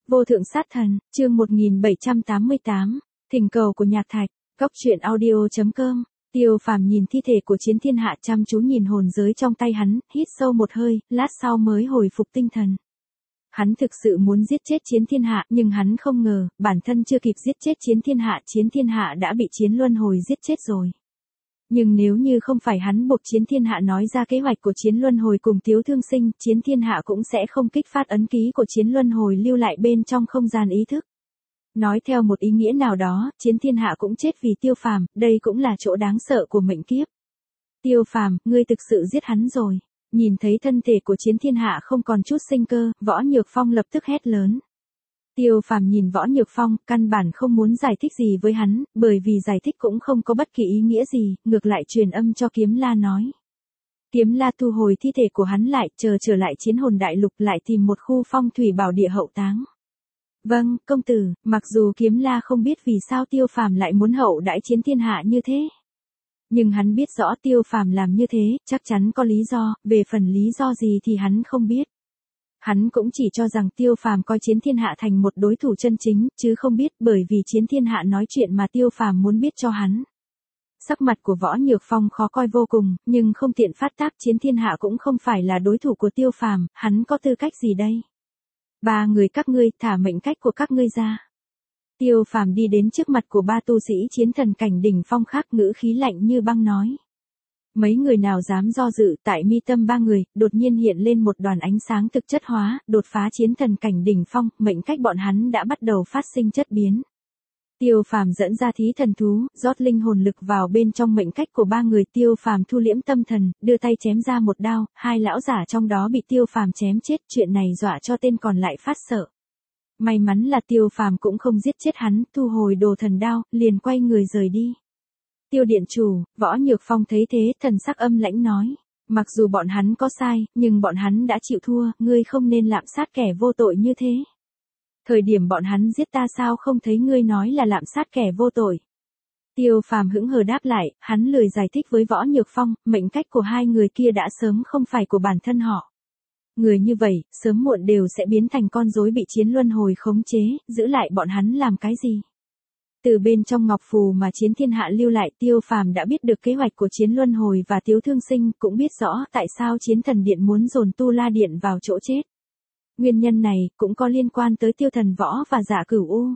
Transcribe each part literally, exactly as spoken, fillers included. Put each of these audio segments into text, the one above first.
Vô thượng sát thần, chương một nghìn bảy trăm tám mươi tám, thỉnh cầu của Nhạc Thạch, góc truyện audio chấm com. Tiêu Phàm nhìn thi thể của Chiến Thiên Hạ, chăm chú nhìn hồn giới trong tay hắn, hít sâu một hơi, lát sau mới hồi phục tinh thần. Hắn thực sự muốn giết chết Chiến Thiên Hạ, nhưng hắn không ngờ, bản thân chưa kịp giết chết Chiến Thiên Hạ, Chiến Thiên Hạ đã bị Chiến Luân Hồi giết chết rồi. Nhưng nếu như không phải hắn buộc Chiến Thiên Hạ nói ra kế hoạch của Chiến Luân Hồi cùng Tiếu Thương Sinh, Chiến Thiên Hạ cũng sẽ không kích phát ấn ký của Chiến Luân Hồi lưu lại bên trong không gian ý thức. Nói theo một ý nghĩa nào đó, Chiến Thiên Hạ cũng chết vì Tiêu Phàm, đây cũng là chỗ đáng sợ của mệnh kiếp. Tiêu Phàm, ngươi thực sự giết hắn rồi. Nhìn thấy thân thể của Chiến Thiên Hạ không còn chút sinh cơ, Võ Nhược Phong lập tức hét lớn. Tiêu Phàm nhìn Võ Nhược Phong, căn bản không muốn giải thích gì với hắn, bởi vì giải thích cũng không có bất kỳ ý nghĩa gì, ngược lại truyền âm cho Kiếm La nói. Kiếm La thu hồi thi thể của hắn lại, chờ trở lại Chiến Hồn Đại Lục, lại tìm một khu phong thủy bảo địa hậu táng. Vâng, công tử, mặc dù Kiếm La không biết vì sao Tiêu Phàm lại muốn hậu đãi Chiến Thiên Hạ như thế. Nhưng hắn biết rõ Tiêu Phàm làm như thế, chắc chắn có lý do, về phần lý do gì thì hắn không biết. Hắn cũng chỉ cho rằng Tiêu Phàm coi Chiến Thiên Hạ thành một đối thủ chân chính, chứ không biết bởi vì Chiến Thiên Hạ nói chuyện mà Tiêu Phàm muốn biết cho hắn. Sắc mặt của Võ Nhược Phong khó coi vô cùng, nhưng không tiện phát tác, Chiến Thiên Hạ cũng không phải là đối thủ của Tiêu Phàm, hắn có tư cách gì đây? Ba người các ngươi, thả mệnh cách của các ngươi ra. Tiêu Phàm đi đến trước mặt của ba tu sĩ chiến thần cảnh đỉnh phong khác, ngữ khí lạnh như băng nói. Mấy người nào dám do dự, tại mi tâm ba người, đột nhiên hiện lên một đoàn ánh sáng thực chất hóa, đột phá chiến thần cảnh đỉnh phong, mệnh cách bọn hắn đã bắt đầu phát sinh chất biến. Tiêu Phàm dẫn ra thí thần thú, rót linh hồn lực vào bên trong mệnh cách của ba người. Tiêu Phàm thu liễm tâm thần, đưa tay chém ra một đao, hai lão giả trong đó bị Tiêu Phàm chém chết, chuyện này dọa cho tên còn lại phát sợ. May mắn là Tiêu Phàm cũng không giết chết hắn, thu hồi đồ thần đao, liền quay người rời đi. Tiêu điện chủ, Võ Nhược Phong thấy thế, thần sắc âm lãnh nói. Mặc dù bọn hắn có sai, nhưng bọn hắn đã chịu thua, ngươi không nên lạm sát kẻ vô tội như thế. Thời điểm bọn hắn giết ta sao không thấy ngươi nói là lạm sát kẻ vô tội. Tiêu Phàm hững hờ đáp lại, hắn lười giải thích với Võ Nhược Phong, mệnh cách của hai người kia đã sớm không phải của bản thân họ. Người như vậy, sớm muộn đều sẽ biến thành con rối bị Chiến Luân Hồi khống chế, giữ lại bọn hắn làm cái gì? Từ bên trong ngọc phù mà Chiến Thiên Hạ lưu lại, Tiêu Phàm đã biết được kế hoạch của Chiến Luân Hồi và Tiếu Thương Sinh, cũng biết rõ tại sao Chiến Thần Điện muốn dồn Tu La Điện vào chỗ chết. Nguyên nhân này cũng có liên quan tới Tiêu Thần Võ và Dạ Cửu U.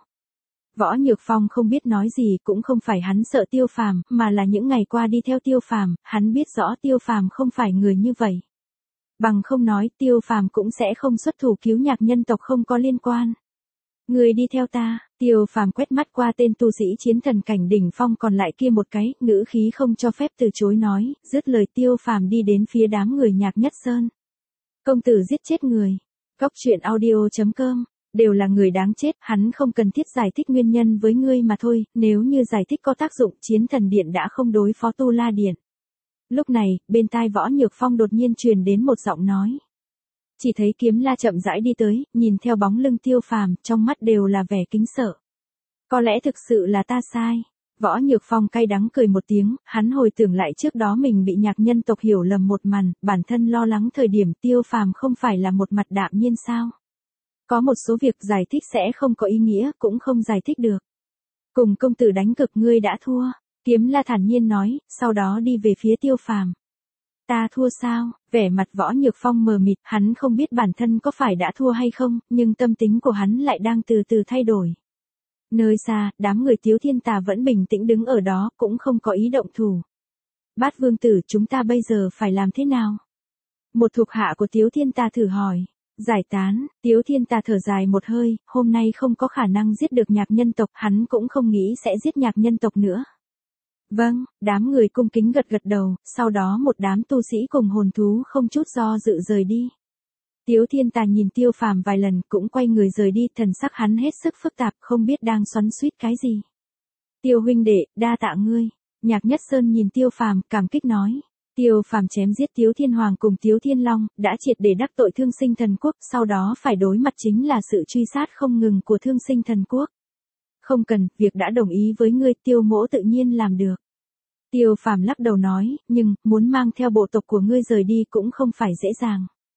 Võ Nhược Phong không biết nói gì, cũng không phải hắn sợ Tiêu Phàm, mà là những ngày qua đi theo Tiêu Phàm, hắn biết rõ Tiêu Phàm không phải người như vậy. Bằng không nói, Tiêu Phàm cũng sẽ không xuất thủ cứu Nhạc nhân tộc không có liên quan. Người đi theo ta. Tiêu Phàm quét mắt qua tên tu sĩ chiến thần cảnh đỉnh phong còn lại kia một cái, ngữ khí không cho phép từ chối nói, dứt lời Tiêu Phàm đi đến phía đám người Nhạc Nhất Sơn. Công tử giết chết người. Góc truyện audio chấm com. Đều là người đáng chết, hắn không cần thiết giải thích nguyên nhân với ngươi mà thôi, nếu như giải thích có tác dụng, Chiến Thần Điện đã không đối phó Tu La Điện. Lúc này, bên tai Võ Nhược Phong đột nhiên truyền đến một giọng nói. Chỉ thấy Kiếm La chậm rãi đi tới, nhìn theo bóng lưng Tiêu Phàm, trong mắt đều là vẻ kính sợ. Có lẽ thực sự là ta sai. Võ Nhược Phong cay đắng cười một tiếng, hắn hồi tưởng lại trước đó mình bị Nhạc nhân tộc hiểu lầm một màn, bản thân lo lắng thời điểm Tiêu Phàm không phải là một mặt đạm nhiên sao. Có một số việc giải thích sẽ không có ý nghĩa, cũng không giải thích được. Cùng công tử đánh cực ngươi đã thua. Kiếm La thản nhiên nói, sau đó đi về phía Tiêu Phàm. Ta thua sao? Vẻ mặt Võ Nhược Phong mờ mịt, hắn không biết bản thân có phải đã thua hay không, nhưng tâm tính của hắn lại đang từ từ thay đổi. Nơi xa, đám người Tiếu Thiên Tà vẫn bình tĩnh đứng ở đó, cũng không có ý động thủ. Bát vương tử, chúng ta bây giờ phải làm thế nào? Một thuộc hạ của Tiếu Thiên Tà thử hỏi. Giải tán. Tiếu Thiên Tà thở dài một hơi, hôm nay không có khả năng giết được Nhạc nhân tộc, hắn cũng không nghĩ sẽ giết Nhạc nhân tộc nữa. Vâng, đám người cung kính gật gật đầu, sau đó một đám tu sĩ cùng hồn thú không chút do dự rời đi. Tiếu Thiên Tà nhìn Tiêu Phàm vài lần, cũng quay người rời đi, thần sắc hắn hết sức phức tạp, không biết đang xoắn xuýt cái gì. Tiêu huynh đệ, đa tạ ngươi. Nhạc Nhất Sơn nhìn Tiêu Phàm, cảm kích nói. Tiêu Phàm chém giết Tiếu Thiên Hoàng cùng Tiếu Thiên Long, đã triệt để đắc tội Thương Sinh Thần Quốc, sau đó phải đối mặt chính là sự truy sát không ngừng của Thương Sinh Thần Quốc. Không cần, việc đã đồng ý với ngươi, Tiêu mỗ tự nhiên làm được. Tiêu Phàm lắc đầu nói, nhưng, muốn mang theo bộ tộc của ngươi rời đi cũng không phải dễ dàng.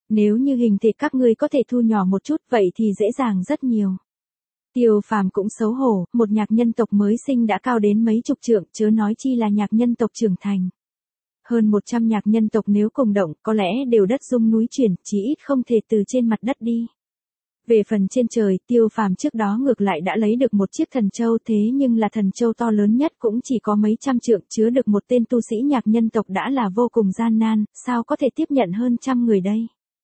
Nếu như hình thể các ngươi có thể thu nhỏ một chút vậy thì dễ dàng rất nhiều. Tiêu Phàm cũng xấu hổ, một nhạc nhân tộc mới sinh đã cao đến mấy chục trượng, chớ nói chi là nhạc nhân tộc trưởng thành. Hơn một trăm nhạc nhân tộc nếu cùng động, có lẽ đều đất rung núi chuyển, chí ít không thể từ trên mặt đất đi. Về phần trên trời, Tiêu Phàm trước đó ngược lại đã lấy được một chiếc thần châu, thế nhưng là thần châu to lớn nhất cũng chỉ có mấy trăm trượng, chứa được một tên tu sĩ nhạc nhân tộc đã là vô cùng gian nan, sao có thể tiếp nhận hơn trăm người đây.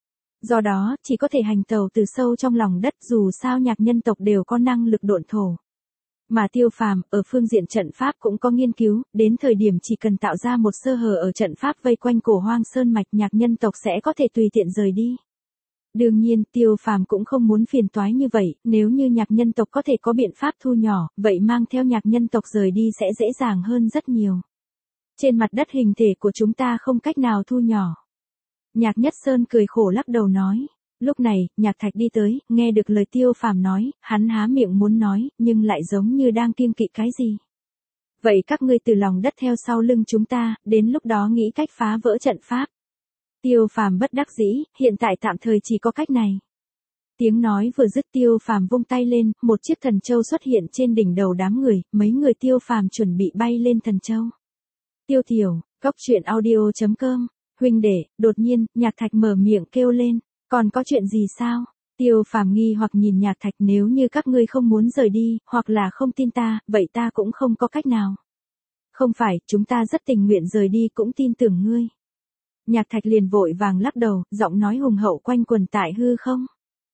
Do đó, chỉ có thể hành tàu từ sâu trong lòng đất, dù sao nhạc nhân tộc đều có năng lực độn thổ. Mà Tiêu Phàm, ở phương diện trận pháp cũng có nghiên cứu, đến thời điểm chỉ cần tạo ra một sơ hở ở trận pháp vây quanh Cổ Hoang Sơn mạch, nhạc nhân tộc sẽ có thể tùy tiện rời đi. Đương nhiên, Tiêu Phàm cũng không muốn phiền toái như vậy, nếu như nhạc nhân tộc có thể có biện pháp thu nhỏ, vậy mang theo nhạc nhân tộc rời đi sẽ dễ dàng hơn rất nhiều. Trên mặt đất hình thể của chúng ta không cách nào thu nhỏ. Nhạc Nhất Sơn cười khổ lắc đầu nói. Lúc này, Nhạc Thạch đi tới, nghe được lời Tiêu Phàm nói, hắn há miệng muốn nói, nhưng lại giống như đang kiêng kỵ cái gì. Vậy các ngươi từ lòng đất theo sau lưng chúng ta, đến lúc đó nghĩ cách phá vỡ trận pháp. Tiêu Phàm bất đắc dĩ, hiện tại tạm thời chỉ có cách này. Tiếng nói vừa dứt, Tiêu Phàm vung tay lên, một chiếc thần châu xuất hiện trên đỉnh đầu đám người, mấy người Tiêu Phàm chuẩn bị bay lên thần châu. Tiêu Tiểu, Cốc Truyện Audio chấm com, huynh đệ, đột nhiên, Nhạc Thạch mở miệng kêu lên, còn có chuyện gì sao? Tiêu Phàm nghi hoặc nhìn Nhạc Thạch, nếu như các ngươi không muốn rời đi, hoặc là không tin ta, vậy ta cũng không có cách nào. Không phải, chúng ta rất tình nguyện rời đi, cũng tin tưởng ngươi. Nhạc Thạch liền vội vàng lắc đầu, giọng nói hùng hậu quanh quần tại hư không.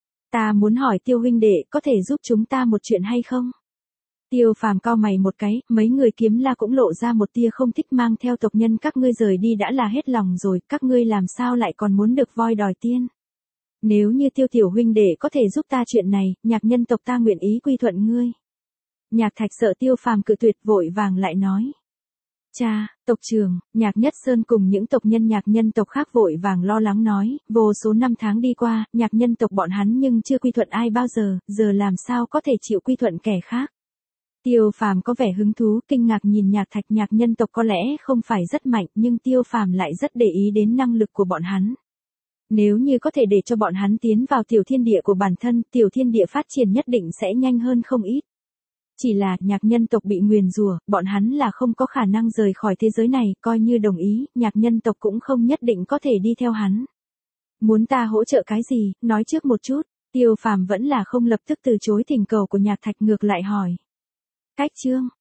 Ta muốn hỏi Tiêu huynh đệ, có thể giúp chúng ta một chuyện hay không? Tiêu Phàm cau mày một cái, mấy người Kiếm La cũng lộ ra một tia không thích, mang theo tộc nhân các ngươi rời đi đã là hết lòng rồi, các ngươi làm sao lại còn muốn được voi đòi tiên? Nếu như Tiêu tiểu huynh đệ có thể giúp ta chuyện này, nhạc nhân tộc ta nguyện ý quy thuận ngươi. Nhạc Thạch sợ Tiêu Phàm cự tuyệt, vội vàng lại nói. Cha, tộc trưởng, Nhạc Nhất Sơn cùng những tộc nhân nhạc nhân tộc khác vội vàng lo lắng nói, vô số năm tháng đi qua, nhạc nhân tộc bọn hắn nhưng chưa quy thuận ai bao giờ, giờ làm sao có thể chịu quy thuận kẻ khác. Tiêu Phàm có vẻ hứng thú, kinh ngạc nhìn Nhạc Thạch, nhạc nhân tộc có lẽ không phải rất mạnh, nhưng Tiêu Phàm lại rất để ý đến năng lực của bọn hắn. Nếu như có thể để cho bọn hắn tiến vào tiểu thiên địa của bản thân, tiểu thiên địa phát triển nhất định sẽ nhanh hơn không ít. Chỉ là, nhạc nhân tộc bị nguyền rủa, bọn hắn là không có khả năng rời khỏi thế giới này, coi như đồng ý, nhạc nhân tộc cũng không nhất định có thể đi theo hắn. Muốn ta hỗ trợ cái gì, nói trước một chút, Tiêu Phàm vẫn là không lập tức từ chối thỉnh cầu của Nhạc Thạch, ngược lại hỏi. Cách chương,